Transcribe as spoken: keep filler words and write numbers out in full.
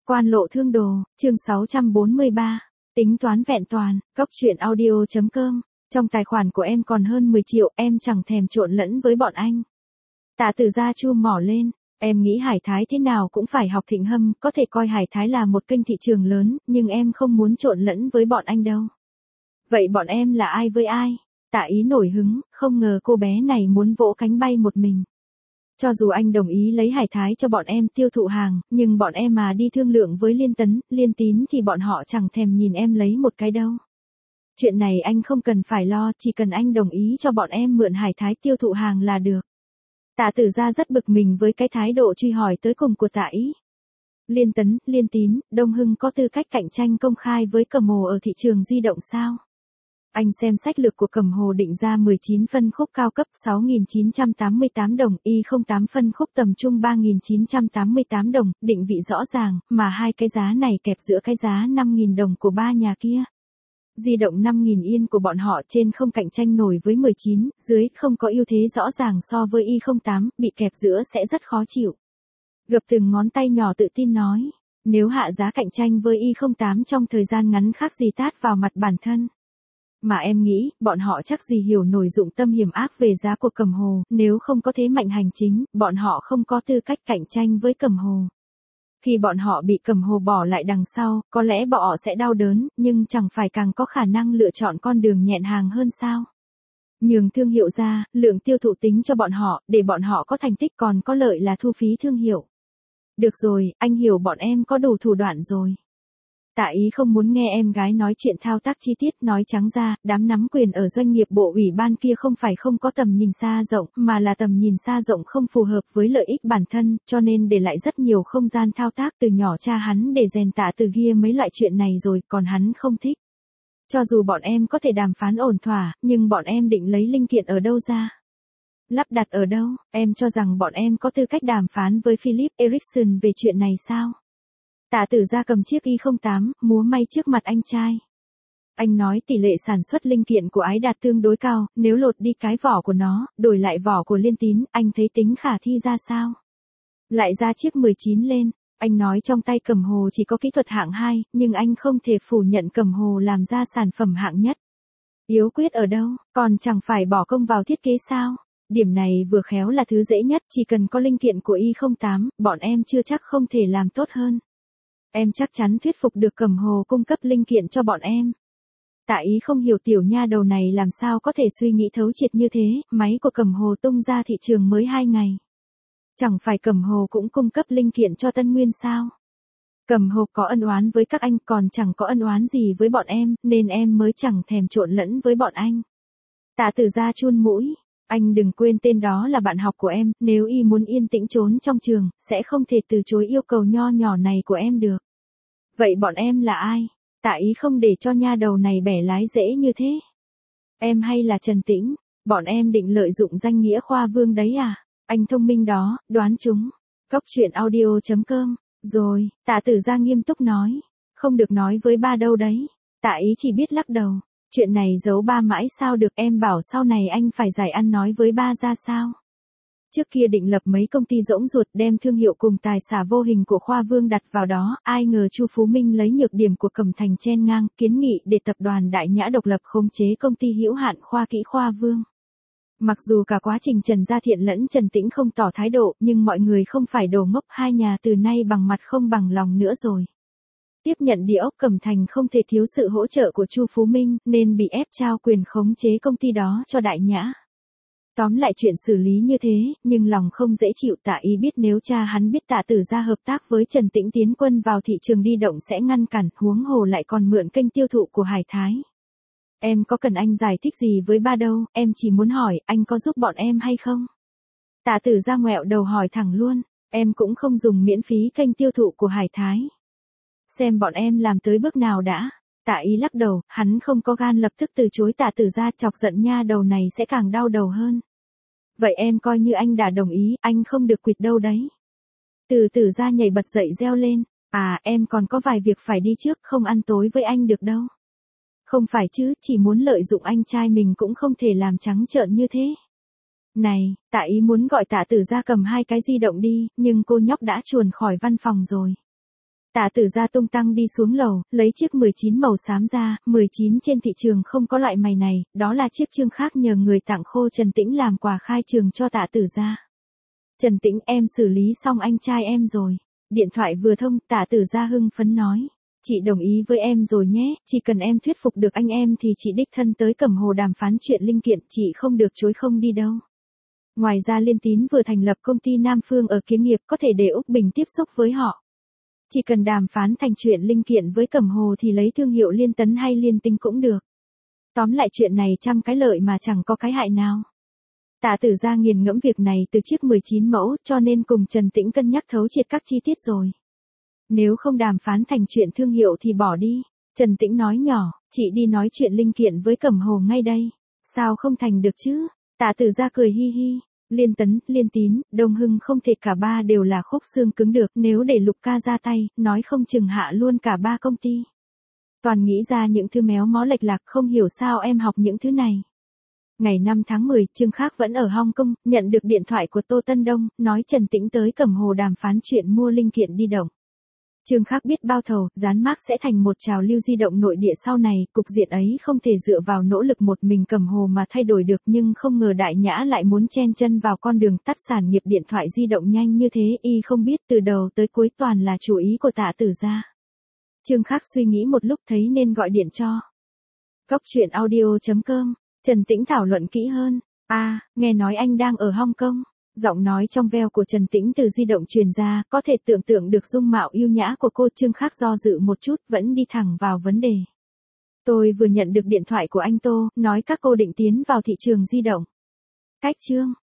Quan lộ thương đồ, chương sáu trăm bốn mươi ba, tính toán vẹn toàn, cốc truyện audio.com, trong tài khoản của em còn hơn mười triệu, em chẳng thèm trộn lẫn với bọn anh. Tạ Tử Gia chu mỏ lên, em nghĩ Hải Thái thế nào cũng phải học Thịnh Hâm, có thể coi Hải Thái là một kênh thị trường lớn, nhưng em không muốn trộn lẫn với bọn anh đâu. Vậy bọn em là ai với ai? Tạ Ý nổi hứng, không ngờ cô bé này muốn vỗ cánh bay một mình. Cho dù anh đồng ý lấy Hải Thái cho bọn em tiêu thụ hàng, nhưng bọn em mà đi thương lượng với Liên Tấn, Liên Tín thì bọn họ chẳng thèm nhìn em lấy một cái đâu. Chuyện này anh không cần phải lo, chỉ cần anh đồng ý cho bọn em mượn Hải Thái tiêu thụ hàng là được. Tạ Tử Gia rất bực mình với cái thái độ truy hỏi tới cùng của Tạ Ý. Liên Tấn, Liên Tín, Đông Hưng có tư cách cạnh tranh công khai với Cầm Hồ ở thị trường di động sao? Anh xem sách lược của Cầm Hồ định ra mười chín phân khúc cao cấp sáu nghìn chín trăm tám mươi tám đồng, i không tám phân khúc tầm trung ba nghìn chín trăm tám mươi tám đồng, định vị rõ ràng, mà hai cái giá này kẹp giữa cái giá năm nghìn đồng của ba nhà kia. Di động năm nghìn yên của bọn họ trên không cạnh tranh nổi với mười chín, dưới không có ưu thế rõ ràng so với i không tám, bị kẹp giữa sẽ rất khó chịu. Gập từng ngón tay nhỏ tự tin nói, nếu hạ giá cạnh tranh với i không tám trong thời gian ngắn khác gì tát vào mặt bản thân. Mà em nghĩ, bọn họ chắc gì hiểu nổi dụng tâm hiểm ác về giá của Cầm Hồ, nếu không có thế mạnh hành chính, bọn họ không có tư cách cạnh tranh với Cầm Hồ. Khi bọn họ bị Cầm Hồ bỏ lại đằng sau, có lẽ bọn họ sẽ đau đớn, nhưng chẳng phải càng có khả năng lựa chọn con đường nhẹn hàng hơn sao? Nhường thương hiệu ra, lượng tiêu thụ tính cho bọn họ, để bọn họ có thành tích còn có lợi là thu phí thương hiệu. Được rồi, anh hiểu bọn em có đủ thủ đoạn rồi. Tạ Ý không muốn nghe em gái nói chuyện thao tác chi tiết, nói trắng ra, đám nắm quyền ở doanh nghiệp bộ ủy ban kia không phải không có tầm nhìn xa rộng, mà là tầm nhìn xa rộng không phù hợp với lợi ích bản thân, cho nên để lại rất nhiều không gian thao tác từ nhỏ cha hắn để rèn Tạ Từ Gia mấy loại chuyện này rồi, còn hắn không thích. Cho dù bọn em có thể đàm phán ổn thỏa, nhưng bọn em định lấy linh kiện ở đâu ra? Lắp đặt ở đâu? Em cho rằng bọn em có tư cách đàm phán với Philip Ericsson về chuyện này sao? Tạ Tử Gia cầm chiếc i không tám, múa may trước mặt anh trai. Anh nói tỷ lệ sản xuất linh kiện của Ái Đạt tương đối cao, nếu lột đi cái vỏ của nó, đổi lại vỏ của Liên Tín, anh thấy tính khả thi ra sao? Lại ra chiếc mười chín lên, anh nói trong tay Cầm Hồ chỉ có kỹ thuật hạng hai, nhưng anh không thể phủ nhận Cầm Hồ làm ra sản phẩm hạng nhất. Yếu quyết ở đâu, còn chẳng phải bỏ công vào thiết kế sao? Điểm này vừa khéo là thứ dễ nhất, chỉ cần có linh kiện của i không tám, bọn em chưa chắc không thể làm tốt hơn. Em chắc chắn thuyết phục được Cầm Hồ cung cấp linh kiện cho bọn em. Tạ Ý không hiểu tiểu nha đầu này làm sao có thể suy nghĩ thấu triệt như thế, máy của Cầm Hồ tung ra thị trường mới hai ngày. Chẳng phải Cầm Hồ cũng cung cấp linh kiện cho Tân Nguyên sao? Cầm Hồ có ân oán với các anh còn chẳng có ân oán gì với bọn em, nên em mới chẳng thèm trộn lẫn với bọn anh. Tạ Tử Gia chun mũi. Anh đừng quên tên đó là bạn học của em, nếu y muốn yên tĩnh trốn trong trường, sẽ không thể từ chối yêu cầu nho nhỏ này của em được. Vậy bọn em là ai? Tạ Ý không để cho nha đầu này bẻ lái dễ như thế. Em hay là Trần Tĩnh, bọn em định lợi dụng danh nghĩa Khoa Vương đấy à? Anh thông minh đó, đoán chúng. Cốc truyện audio.com, rồi, Tạ Tử Gia nghiêm túc nói. Không được nói với ba đâu đấy. Tạ Ý chỉ biết lắc đầu. Chuyện này giấu ba mãi sao được, em bảo sau này anh phải giải ăn nói với ba ra sao. Trước kia định lập mấy công ty rỗng ruột đem thương hiệu cùng tài xả vô hình của Khoa Vương đặt vào đó, ai ngờ Chu Phú Minh lấy nhược điểm của Cẩm Thành chen ngang, kiến nghị để tập đoàn Đại Nhã độc lập khống chế công ty hữu hạn Khoa Kỹ Khoa Vương. Mặc dù cả quá trình Trần Gia Thiện lẫn Trần Tĩnh không tỏ thái độ, nhưng mọi người không phải đồ ngốc, hai nhà từ nay bằng mặt không bằng lòng nữa rồi. Tiếp nhận địa ốc Cẩm Thành không thể thiếu sự hỗ trợ của Chu Phú Minh, nên bị ép trao quyền khống chế công ty đó cho Đại Nhã. Tóm lại chuyện xử lý như thế, nhưng lòng không dễ chịu. Tạ Ý biết nếu cha hắn biết Tạ Tử Gia hợp tác với Trần Tĩnh tiến quân vào thị trường di động sẽ ngăn cản, huống hồ lại còn mượn kênh tiêu thụ của Hải Thái. Em có cần anh giải thích gì với ba đâu, em chỉ muốn hỏi, anh có giúp bọn em hay không? Tạ Tử Gia ngoẹo đầu hỏi thẳng luôn, em cũng không dùng miễn phí kênh tiêu thụ của Hải Thái. Xem bọn em làm tới bước nào đã. Tạ Ý lắc đầu, hắn không có gan lập tức từ chối Tạ Tử Gia, chọc giận nha đầu này sẽ càng đau đầu hơn. Vậy em coi như anh đã đồng ý, anh không được quỵt đâu đấy. Từ Tử Gia nhảy bật dậy reo lên, à em còn có vài việc phải đi trước, không ăn tối với anh được đâu. Không phải chứ, chỉ muốn lợi dụng anh trai mình cũng không thể làm trắng trợn như thế. Này, Tạ Ý muốn gọi Tạ Tử Gia cầm hai cái di động đi, nhưng cô nhóc đã chuồn khỏi văn phòng rồi. Tạ Tử Gia tung tăng đi xuống lầu, lấy chiếc mười chín màu xám ra, mười chín trên thị trường không có loại mày này, đó là chiếc Trương Khác nhờ người tặng Khô Trần Tĩnh làm quà khai trường cho Tạ Tử Gia. Trần Tĩnh, em xử lý xong anh trai em rồi. Điện thoại vừa thông, Tạ Tử Gia hưng phấn nói. Chị đồng ý với em rồi nhé, chỉ cần em thuyết phục được anh em thì chị đích thân tới Cẩm Hồ đàm phán chuyện linh kiện, chị không được chối không đi đâu. Ngoài ra Liên Tín vừa thành lập công ty Nam Phương ở Kiến Nghiệp, có thể để Úc Bình tiếp xúc với họ. Chỉ cần đàm phán thành chuyện linh kiện với Cẩm Hồ thì lấy thương hiệu Liên Tấn hay Liên Tinh cũng được. Tóm lại chuyện này trăm cái lợi mà chẳng có cái hại nào. Tạ Tử Gia nghiền ngẫm việc này từ chiếc mười chín mẫu, cho nên cùng Trần Tĩnh cân nhắc thấu triệt các chi tiết rồi. Nếu không đàm phán thành chuyện thương hiệu thì bỏ đi. Trần Tĩnh nói nhỏ, chị đi nói chuyện linh kiện với Cẩm Hồ ngay đây. Sao không thành được chứ? Tạ Tử Gia cười hi hi. Liên Tấn, Liên Tín, Đông Hưng không thể cả ba đều là khúc xương cứng được, nếu để Lục ca ra tay, nói không chừng hạ luôn cả ba công ty. Toàn nghĩ ra những thứ méo mó lệch lạc, không hiểu sao em học những thứ này. Ngày năm tháng mười, Trương Khác vẫn ở Hong Kong, nhận được điện thoại của Tô Tân Đông, nói Trần Tĩnh tới Cẩm Hồ đàm phán chuyện mua linh kiện di động. Trương Khác biết bao thầu, dán mác sẽ thành một trào lưu di động nội địa sau này, cục diện ấy không thể dựa vào nỗ lực một mình Cẩm Hồ mà thay đổi được, nhưng không ngờ Đại Nhã lại muốn chen chân vào con đường tắt sản nghiệp điện thoại di động nhanh như thế, y không biết từ đầu tới cuối toàn là chủ ý của Tạ Tử Gia. Trương Khác suy nghĩ một lúc thấy nên gọi điện cho Cốc truyện audio chấm com, Trần Tĩnh thảo luận kỹ hơn. A, à, nghe nói anh đang ở Hong Kong. Giọng nói trong veo của Trần Tĩnh từ di động truyền ra, có thể tưởng tượng được dung mạo yêu nhã của cô. Trương Khác do dự một chút, vẫn đi thẳng vào vấn đề. Tôi vừa nhận được điện thoại của anh Tô, nói các cô định tiến vào thị trường di động. Cách Trương,